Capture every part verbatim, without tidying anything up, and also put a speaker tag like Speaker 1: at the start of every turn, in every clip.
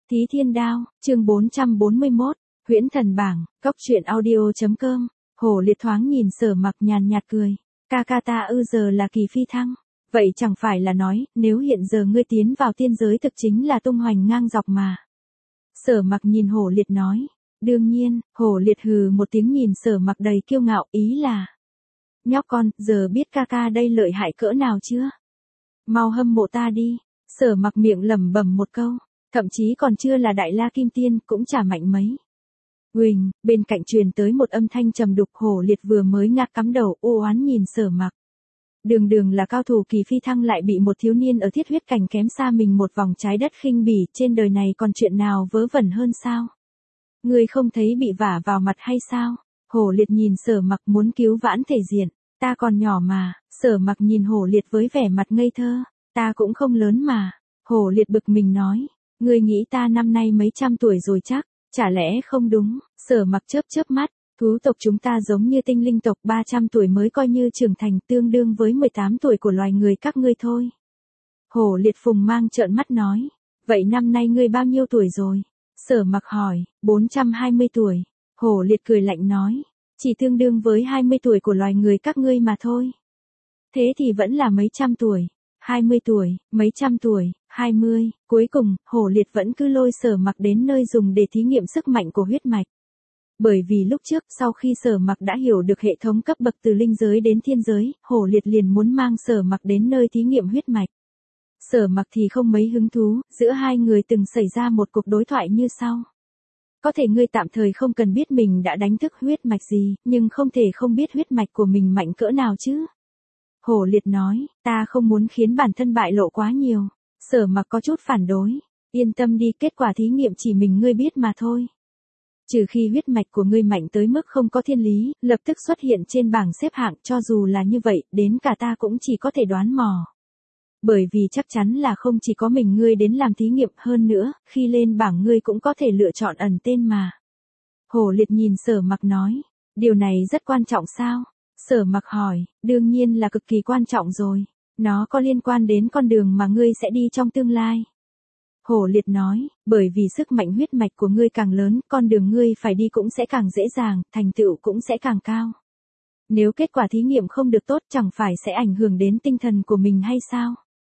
Speaker 1: Thí Thiên Đao, chương bốn trăm bốn mươi mốt, Huyễn Thần Bảng, cốc truyện audio.com, Hổ Liệt thoáng nhìn Sở Mặc nhàn nhạt cười, ca ca ta ư giờ là kỳ phi thăng, vậy chẳng phải là nói, nếu hiện giờ ngươi tiến vào tiên giới thực chính là tung hoành ngang dọc mà. Sở Mặc nhìn Hổ Liệt nói, đương nhiên, Hổ Liệt hừ một tiếng nhìn Sở Mặc đầy kiêu ngạo, ý là, nhóc con, giờ biết ca ca đây lợi hại cỡ nào chưa? Mau hâm mộ ta đi. Sở Mặc miệng lẩm bẩm một câu, thậm chí còn chưa là Đại La Kim Tiên cũng chả mạnh mấy. Huỳnh, bên cạnh truyền tới một âm thanh trầm đục. Hổ Liệt vừa mới ngạc cắm đầu u oán nhìn Sở Mặc. Đường đường là cao thủ kỳ phi thăng lại bị một thiếu niên ở thiết huyết cảnh kém xa mình một vòng trái đất khinh bỉ, trên đời này còn chuyện nào vớ vẩn hơn sao? Ngươi không thấy bị vả vào mặt hay sao? Hổ Liệt nhìn Sở Mặc muốn cứu vãn thể diện, ta còn nhỏ mà. Sở Mặc nhìn Hổ Liệt với vẻ mặt ngây thơ, ta cũng không lớn mà. Hổ Liệt bực mình nói, ngươi nghĩ ta năm nay mấy trăm tuổi rồi chắc, chả lẽ không đúng? Sở Mặc chớp chớp mắt, thú tộc chúng ta giống như tinh linh tộc ba trăm tuổi mới coi như trưởng thành, tương đương với mười tám tuổi của loài người các ngươi thôi. Hổ Liệt phùng mang trợn mắt nói, vậy năm nay ngươi bao nhiêu tuổi rồi? Sở Mặc hỏi, bốn trăm hai mươi tuổi. Hổ Liệt cười lạnh nói, chỉ tương đương với hai mươi tuổi của loài người các ngươi mà thôi. Thế thì vẫn là mấy trăm tuổi. hai mươi tuổi, mấy trăm tuổi, hai mươi, cuối cùng, Hổ Liệt vẫn cứ lôi Sở Mặc đến nơi dùng để thí nghiệm sức mạnh của huyết mạch. Bởi vì lúc trước, sau khi Sở Mặc đã hiểu được hệ thống cấp bậc từ linh giới đến thiên giới, Hổ Liệt liền muốn mang Sở Mặc đến nơi thí nghiệm huyết mạch. Sở Mặc thì không mấy hứng thú, giữa hai người từng xảy ra một cuộc đối thoại như sau. Có thể ngươi tạm thời không cần biết mình đã đánh thức huyết mạch gì, nhưng không thể không biết huyết mạch của mình mạnh cỡ nào chứ. Hổ Liệt nói, ta không muốn khiến bản thân bại lộ quá nhiều. Sở Mặc có chút phản đối, yên tâm đi, kết quả thí nghiệm chỉ mình ngươi biết mà thôi. Trừ khi huyết mạch của ngươi mạnh tới mức không có thiên lý, lập tức xuất hiện trên bảng xếp hạng, cho dù là như vậy, đến cả ta cũng chỉ có thể đoán mò. Bởi vì chắc chắn là không chỉ có mình ngươi đến làm thí nghiệm, hơn nữa, khi lên bảng ngươi cũng có thể lựa chọn ẩn tên mà. Hổ Liệt nhìn Sở Mặc nói, điều này rất quan trọng sao? Sở Mặc hỏi, đương nhiên là cực kỳ quan trọng rồi, nó có liên quan đến con đường mà ngươi sẽ đi trong tương lai. Hổ Liệt nói, bởi vì sức mạnh huyết mạch của ngươi càng lớn, con đường ngươi phải đi cũng sẽ càng dễ dàng, thành tựu cũng sẽ càng cao. Nếu kết quả thí nghiệm không được tốt chẳng phải sẽ ảnh hưởng đến tinh thần của mình hay sao?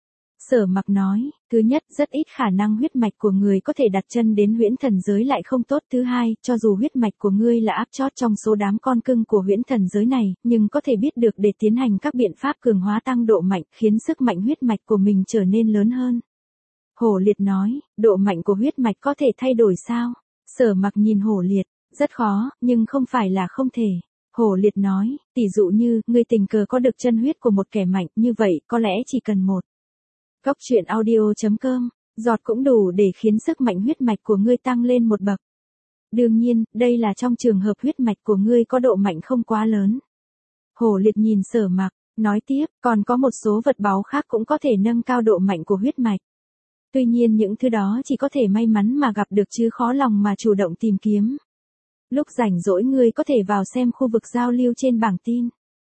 Speaker 1: Sở Mặc nói, thứ nhất, rất ít khả năng huyết mạch của người có thể đặt chân đến huyễn thần giới lại không tốt. Thứ hai, cho dù huyết mạch của ngươi là áp chót trong số đám con cưng của huyễn thần giới này, nhưng có thể biết được để tiến hành các biện pháp cường hóa tăng độ mạnh, khiến sức mạnh huyết mạch của mình trở nên lớn hơn. Hổ Liệt nói, độ mạnh của huyết mạch có thể thay đổi sao? Sở Mặc nhìn Hổ Liệt, rất khó, nhưng không phải là không thể. Hổ Liệt nói, tỷ dụ như, ngươi tình cờ có được chân huyết của một kẻ mạnh, như vậy, có lẽ chỉ cần một. Cốc truyện audio.com, giọt cũng đủ để khiến sức mạnh huyết mạch của ngươi tăng lên một bậc. Đương nhiên, đây là trong trường hợp huyết mạch của ngươi có độ mạnh không quá lớn. Hổ Liệt nhìn Sở Mặc, nói tiếp, còn có một số vật báu khác cũng có thể nâng cao độ mạnh của huyết mạch. Tuy nhiên những thứ đó chỉ có thể may mắn mà gặp được chứ khó lòng mà chủ động tìm kiếm. Lúc rảnh rỗi ngươi có thể vào xem khu vực giao lưu trên bảng tin.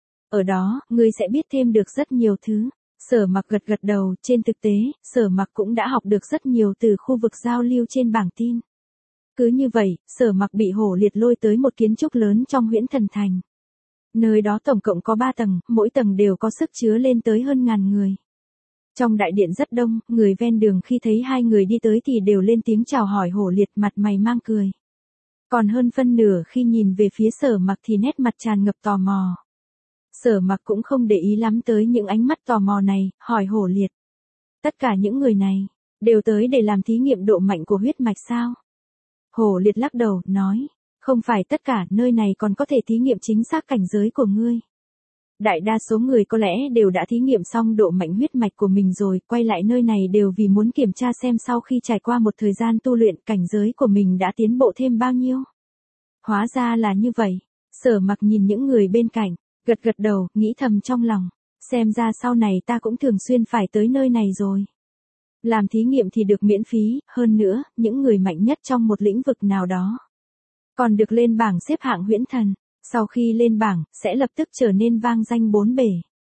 Speaker 1: Ở đó, ngươi sẽ biết thêm được rất nhiều thứ. Sở Mặc gật gật đầu, trên thực tế, Sở Mặc cũng đã học được rất nhiều từ khu vực giao lưu trên bảng tin. Cứ như vậy, Sở Mặc bị Hổ Liệt lôi tới một kiến trúc lớn trong Huyễn Thần Thành. Nơi đó tổng cộng có ba tầng, mỗi tầng đều có sức chứa lên tới hơn ngàn người. Trong đại điện rất đông, người ven đường khi thấy hai người đi tới thì đều lên tiếng chào hỏi Hổ Liệt, mặt mày mang cười. Còn hơn phân nửa khi nhìn về phía Sở Mặc thì nét mặt tràn ngập tò mò. Sở Mặc cũng không để ý lắm tới những ánh mắt tò mò này, hỏi Hổ Liệt. Tất cả những người này, đều tới để làm thí nghiệm độ mạnh của huyết mạch sao? Hổ Liệt lắc đầu, nói, không phải tất cả, nơi này còn có thể thí nghiệm chính xác cảnh giới của ngươi. Đại đa số người có lẽ đều đã thí nghiệm xong độ mạnh huyết mạch của mình rồi, quay lại nơi này đều vì muốn kiểm tra xem sau khi trải qua một thời gian tu luyện, cảnh giới của mình đã tiến bộ thêm bao nhiêu. Hóa ra là như vậy. Sở Mặc nhìn những người bên cạnh, gật gật đầu, nghĩ thầm trong lòng, xem ra sau này ta cũng thường xuyên phải tới nơi này rồi. Làm thí nghiệm thì được miễn phí, hơn nữa, những người mạnh nhất trong một lĩnh vực nào đó còn được lên bảng xếp hạng huyễn thần, sau khi lên bảng, sẽ lập tức trở nên vang danh bốn bể.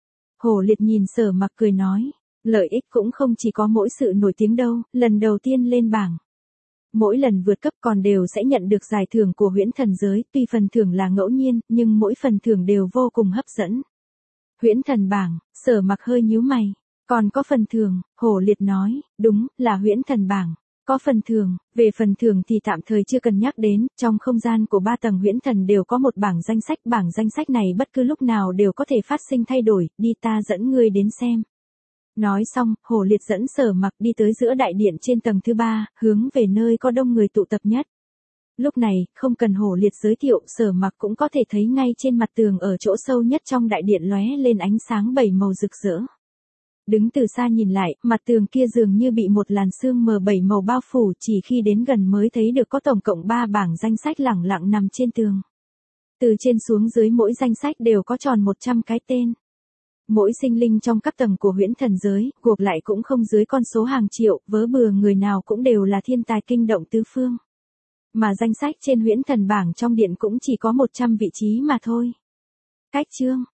Speaker 1: Hổ Liệt nhìn Sở Mặc cười nói, lợi ích cũng không chỉ có mỗi sự nổi tiếng đâu, lần đầu tiên lên bảng. Mỗi lần vượt cấp còn đều sẽ nhận được giải thưởng của huyễn thần giới, tuy phần thưởng là ngẫu nhiên, nhưng mỗi phần thưởng đều vô cùng hấp dẫn. Huyễn thần bảng, Sở Mặc hơi nhíu mày. Còn có phần thưởng, Hổ Liệt nói, đúng, là huyễn thần bảng. Có phần thưởng, về phần thưởng thì tạm thời chưa cần nhắc đến, trong không gian của ba tầng huyễn thần đều có một bảng danh sách, bảng danh sách này bất cứ lúc nào đều có thể phát sinh thay đổi, đi ta dẫn ngươi đến xem. Nói xong, Hổ Liệt dẫn Sở Mặc đi tới giữa đại điện trên tầng thứ ba, hướng về nơi có đông người tụ tập nhất. Lúc này, không cần Hổ Liệt giới thiệu, Sở Mặc cũng có thể thấy ngay trên mặt tường ở chỗ sâu nhất trong đại điện lóe lên ánh sáng bảy màu rực rỡ. Đứng từ xa nhìn lại, mặt tường kia dường như bị một làn sương mờ bảy màu bao phủ, chỉ khi đến gần mới thấy được có tổng cộng ba bảng danh sách lẳng lặng nằm trên tường. Từ trên xuống dưới mỗi danh sách đều có tròn một trăm cái tên. Mỗi sinh linh trong các tầng của huyễn thần giới, gộp lại cũng không dưới con số hàng triệu, vớ bừa người nào cũng đều là thiên tài kinh động tứ phương. Mà danh sách trên huyễn thần bảng trong điện cũng chỉ có một trăm vị trí mà thôi. Cách chương